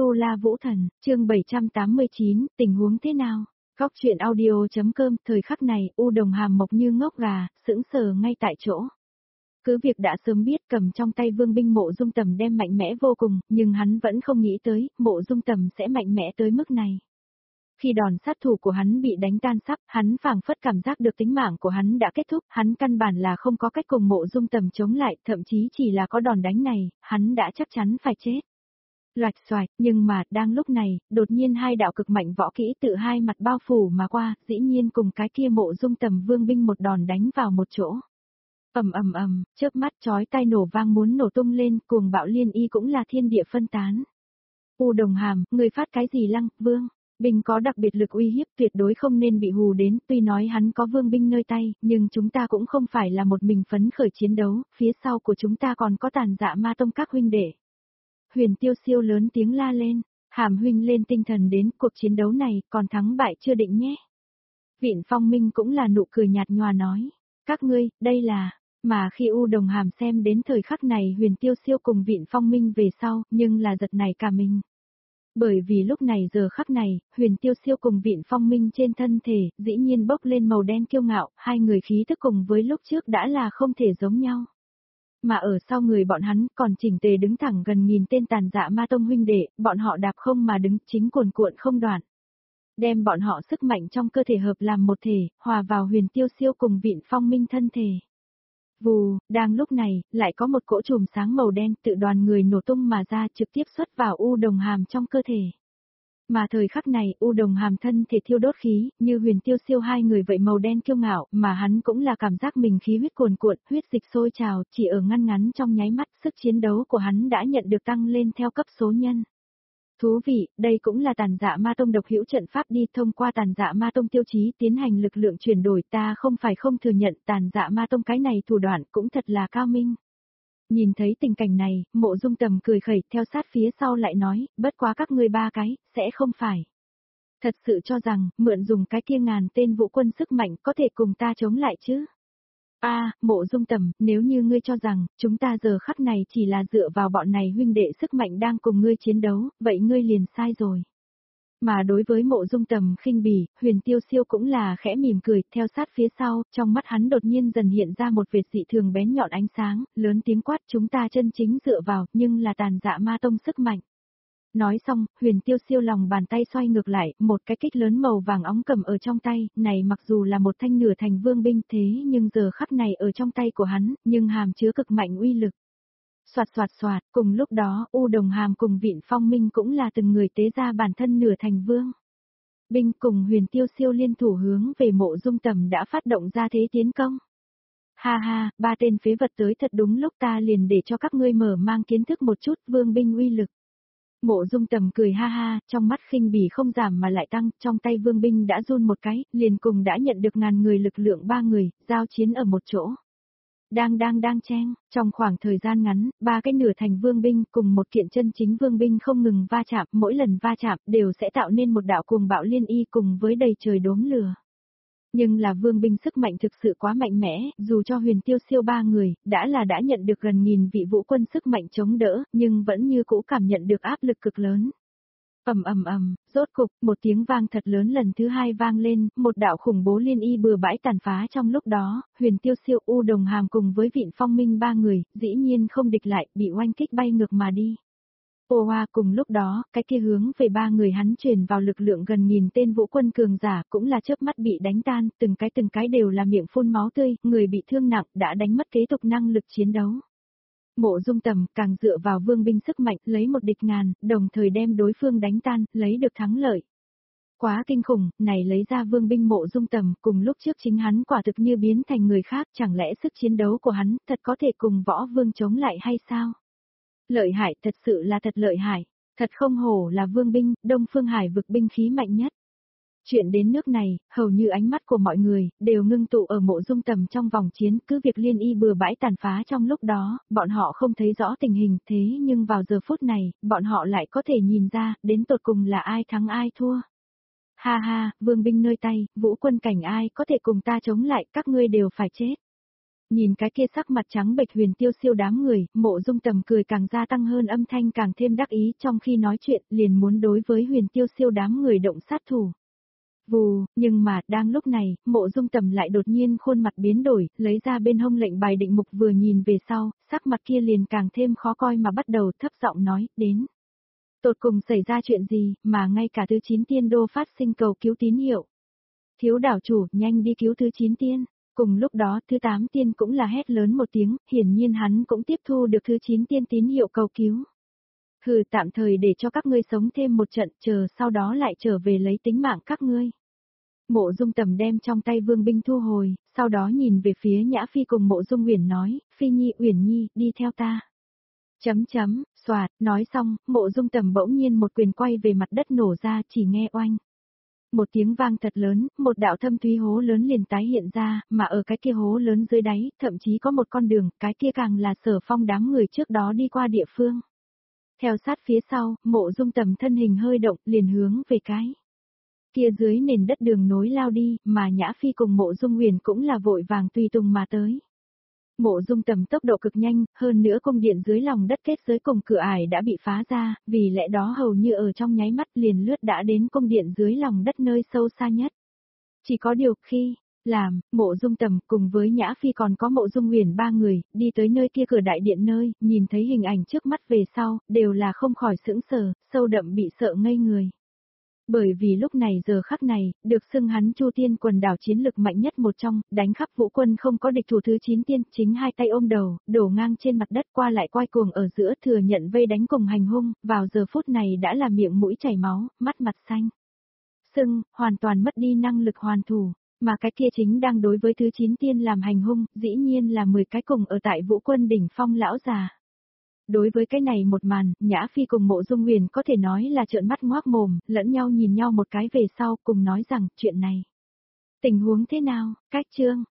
Tu La Vũ Thần, chương 789, tình huống thế nào? Góc chuyện audio.com, thời khắc này, U Đồng Hàm mộc như ngốc gà, sững sờ ngay tại chỗ. Cứ việc đã sớm biết cầm trong tay vương binh Mộ Dung Tầm đem mạnh mẽ vô cùng, nhưng hắn vẫn không nghĩ tới, Mộ Dung Tầm sẽ mạnh mẽ tới mức này. Khi đòn sát thủ của hắn bị đánh tan sắp, hắn phảng phất cảm giác được tính mạng của hắn đã kết thúc, hắn căn bản là không có cách cùng Mộ Dung Tầm chống lại, thậm chí chỉ là có đòn đánh này, hắn đã chắc chắn phải chết. Loạch xoạch, nhưng mà, đang lúc này, đột nhiên hai đạo cực mạnh võ kỹ tự hai mặt bao phủ mà qua, dĩ nhiên cùng cái kia Mộ Dung Tầm vương binh một đòn đánh vào một chỗ. Chớp mắt chói tai nổ vang muốn nổ tung lên, cuồng bạo liên y cũng là thiên địa phân tán. U Đồng Hàm, người phát cái gì Lăng, vương? Binh có đặc biệt lực uy hiếp tuyệt đối không nên bị hù đến, tuy nói hắn có vương binh nơi tay, nhưng chúng ta cũng không phải là một mình phấn khởi chiến đấu, phía sau của chúng ta còn có Tàn Dạ Ma Tông các huynh đệ. Huyền Tiêu Siêu lớn tiếng la lên, Hàm huynh lên tinh thần đến, cuộc chiến đấu này, còn thắng bại chưa định nhé. Vịn Phong Minh cũng là nụ cười nhạt nhòa nói, các ngươi, đây là, mà khi U Đồng Hàm xem đến thời khắc này Huyền Tiêu Siêu cùng Vịn Phong Minh về sau, nhưng là giật nảy cả mình. Bởi vì lúc này giờ khắc này, Huyền Tiêu Siêu cùng Vịn Phong Minh trên thân thể, dĩ nhiên bốc lên màu đen kiêu ngạo, hai người khí thức cùng với lúc trước đã là không thể giống nhau. Mà ở sau người bọn hắn còn chỉnh tề đứng thẳng gần nghìn tên Tàn Dạ Ma Tông huynh đệ, bọn họ đạp không mà đứng chính cuồn cuộn không đoạn. Đem bọn họ sức mạnh trong cơ thể hợp làm một thể, hòa vào Huyền Tiêu Siêu cùng Vịn Phong Minh thân thể. Vù, đang lúc này, lại có một cỗ chùm sáng màu đen tự đoàn người nổ tung mà ra trực tiếp xuất vào U Đồng Hàm trong cơ thể. Mà thời khắc này, U Đồng Hàm thân thể thiêu đốt khí, như Huyền Tiêu Siêu hai người vậy màu đen kiêu ngạo, mà hắn cũng là cảm giác mình khí huyết cuồn cuộn, huyết dịch sôi trào, chỉ ở ngăn ngắn trong nháy mắt, sức chiến đấu của hắn đã nhận được tăng lên theo cấp số nhân. Thú vị, đây cũng là Tàn Dạ Ma Tông độc hữu trận pháp đi, thông qua Tàn Dạ Ma Tông tiêu chí tiến hành lực lượng chuyển đổi, ta không phải không thừa nhận Tàn Dạ Ma Tông cái này thủ đoạn cũng thật là cao minh. Nhìn thấy tình cảnh này, Mộ Dung Tầm cười khẩy theo sát phía sau lại nói, bất quá các ngươi ba cái, sẽ không phải. Thật sự cho rằng, mượn dùng cái kia ngàn tên vũ quân sức mạnh có thể cùng ta chống lại chứ. Mộ Dung Tầm, nếu như ngươi cho rằng, chúng ta giờ khắc này chỉ là dựa vào bọn này huynh đệ sức mạnh đang cùng ngươi chiến đấu, vậy ngươi liền sai rồi. Mà đối với Mộ Dung Tầm khinh bỉ, Huyền Tiêu Siêu cũng là khẽ mỉm cười, theo sát phía sau, trong mắt hắn đột nhiên dần hiện ra một vệt dị thường bén nhọn ánh sáng, lớn tiếng quát chúng ta chân chính dựa vào, nhưng là Tàn Dạ Ma Tông sức mạnh. Nói xong, Huyền Tiêu Siêu lòng bàn tay xoay ngược lại, một cái kích lớn màu vàng óng cầm ở trong tay, này mặc dù là một thanh nửa thành vương binh thế nhưng giờ khắc này ở trong tay của hắn, nhưng hàm chứa cực mạnh uy lực. Soạt, cùng lúc đó, U Đồng Hàm cùng Vịn Phong Minh cũng là từng người tế ra bản thân nửa thành vương. Binh cùng Huyền Tiêu Siêu liên thủ hướng về Mộ Dung Tầm đã phát động ra thế tiến công. Ha, ba tên phế vật tới thật đúng lúc, ta liền để cho các ngươi mở mang kiến thức một chút vương binh uy lực. Mộ Dung Tầm cười ha, trong mắt khinh bỉ không giảm mà lại tăng, trong tay vương binh đã run một cái, liền cùng đã nhận được ngàn người lực lượng ba người, giao chiến ở một chỗ. Đang chen, trong khoảng thời gian ngắn, ba cái nửa thành vương binh cùng một kiện chân chính vương binh không ngừng va chạm, mỗi lần va chạm đều sẽ tạo nên một đạo cuồng bạo liên y cùng với đầy trời đốm lửa. Nhưng là vương binh sức mạnh thực sự quá mạnh mẽ, dù cho Huyền Tiêu Siêu ba người, đã nhận được gần nghìn vị vũ quân sức mạnh chống đỡ, nhưng vẫn như cũ cảm nhận được áp lực cực lớn. Rốt cục, một tiếng vang thật lớn lần thứ hai vang lên, một đạo khủng bố liên y bừa bãi tàn phá trong lúc đó, Huyền Tiêu Siêu U Đồng Hàm cùng với Vịn Phong Minh ba người, dĩ nhiên không địch lại, bị oanh kích bay ngược mà đi. Cùng lúc đó, cái kia hướng về ba người hắn truyền vào lực lượng gần nghìn tên vũ quân cường giả cũng là chớp mắt bị đánh tan, từng cái đều là miệng phun máu tươi, người bị thương nặng đã đánh mất kế tục năng lực chiến đấu. Mộ Dung Tầm càng dựa vào vương binh sức mạnh lấy một địch ngàn, đồng thời đem đối phương đánh tan, lấy được thắng lợi. Quá kinh khủng, này lấy ra vương binh Mộ Dung Tầm cùng lúc trước chính hắn quả thực như biến thành người khác, chẳng lẽ sức chiến đấu của hắn thật có thể cùng võ vương chống lại hay sao? Lợi hại, thật sự là thật lợi hại, thật không hổ là vương binh, Đông Phương Hải vực binh khí mạnh nhất. Chuyện đến nước này, hầu như ánh mắt của mọi người, đều ngưng tụ ở Mộ Dung Tầm trong vòng chiến, cứ việc liên y bừa bãi tàn phá trong lúc đó, bọn họ không thấy rõ tình hình thế nhưng vào giờ phút này, bọn họ lại có thể nhìn ra, đến tột cùng là ai thắng ai thua. Ha, vương binh nơi tay, vũ quân cảnh ai có thể cùng ta chống lại, các ngươi đều phải chết. Nhìn cái kia sắc mặt trắng bệch Huyền Tiêu Siêu đám người, Mộ Dung Tầm cười càng gia tăng hơn, âm thanh càng thêm đắc ý, trong khi nói chuyện liền muốn đối với Huyền Tiêu Siêu đám người động sát thủ. Vù, nhưng mà, đang lúc này, Mộ Dung Tầm lại đột nhiên khuôn mặt biến đổi, lấy ra bên hông lệnh bài định mục, vừa nhìn về sau, sắc mặt kia liền càng thêm khó coi mà bắt đầu thấp giọng nói, đến. Tột cùng xảy ra chuyện gì, mà ngay cả thứ 9 tiên đô phát sinh cầu cứu tín hiệu. Thiếu đảo chủ, nhanh đi cứu thứ 9 tiên. Cùng lúc đó, thứ 8 tiên cũng là hét lớn một tiếng, hiển nhiên hắn cũng tiếp thu được thứ 9 tiên tín hiệu cầu cứu. Hừ, tạm thời để cho các ngươi sống thêm một trận, chờ sau đó lại trở về lấy tính mạng các ngươi. Mộ Dung Tầm đem trong tay vương binh thu hồi, sau đó nhìn về phía Nhã Phi cùng Mộ Dung Uyển nói, Phi Nhi, Uyển Nhi, đi theo ta. Soạt, nói xong, Mộ Dung Tầm bỗng nhiên một quyền quay về mặt đất nổ ra, chỉ nghe oanh. Một tiếng vang thật lớn, một đạo thâm thúy hố lớn liền tái hiện ra, mà ở cái kia hố lớn dưới đáy, thậm chí có một con đường, cái kia càng là Sở Phong đám người trước đó đi qua địa phương. Theo sát phía sau, Mộ Dung Tầm thân hình hơi động, liền hướng về cái kia dưới nền đất đường nối lao đi, mà Nhã Phi cùng Mộ Dung Uyển cũng là vội vàng tùy tùng mà tới. Mộ Dung Tầm tốc độ cực nhanh, hơn nữa cung điện dưới lòng đất kết giới cùng cửa ải đã bị phá ra, vì lẽ đó hầu như ở trong nháy mắt liền lướt đã đến cung điện dưới lòng đất nơi sâu xa nhất. Chỉ có điều khi Mộ Dung Tầm cùng với Nhã Phi còn có Mộ Dung Uyển ba người, đi tới nơi kia cửa đại điện nơi, nhìn thấy hình ảnh trước mắt về sau, đều là không khỏi sững sờ, sâu đậm bị sợ ngây người. Bởi vì lúc này giờ khắc này, được xưng hắn Chu Tiên quần đảo chiến lực mạnh nhất một trong, đánh khắp vũ quân không có địch thủ thứ 9 tiên, chính hai tay ôm đầu, đổ ngang trên mặt đất qua lại quay cuồng ở giữa thừa nhận vây đánh cùng hành hung, vào giờ phút này đã là miệng mũi chảy máu, mắt mặt xanh. Sưng, hoàn toàn mất đi năng lực hoàn thủ, mà cái kia chính đang đối với thứ 9 tiên làm hành hung, dĩ nhiên là 10 cái cùng ở tại vũ quân đỉnh phong lão già. Đối với cái này một màn, Nhã Phi cùng Mộ Dung Uyển có thể nói là trợn mắt ngoác mồm, lẫn nhau nhìn nhau một cái về sau cùng nói rằng chuyện này. Tình huống thế nào, cách chương.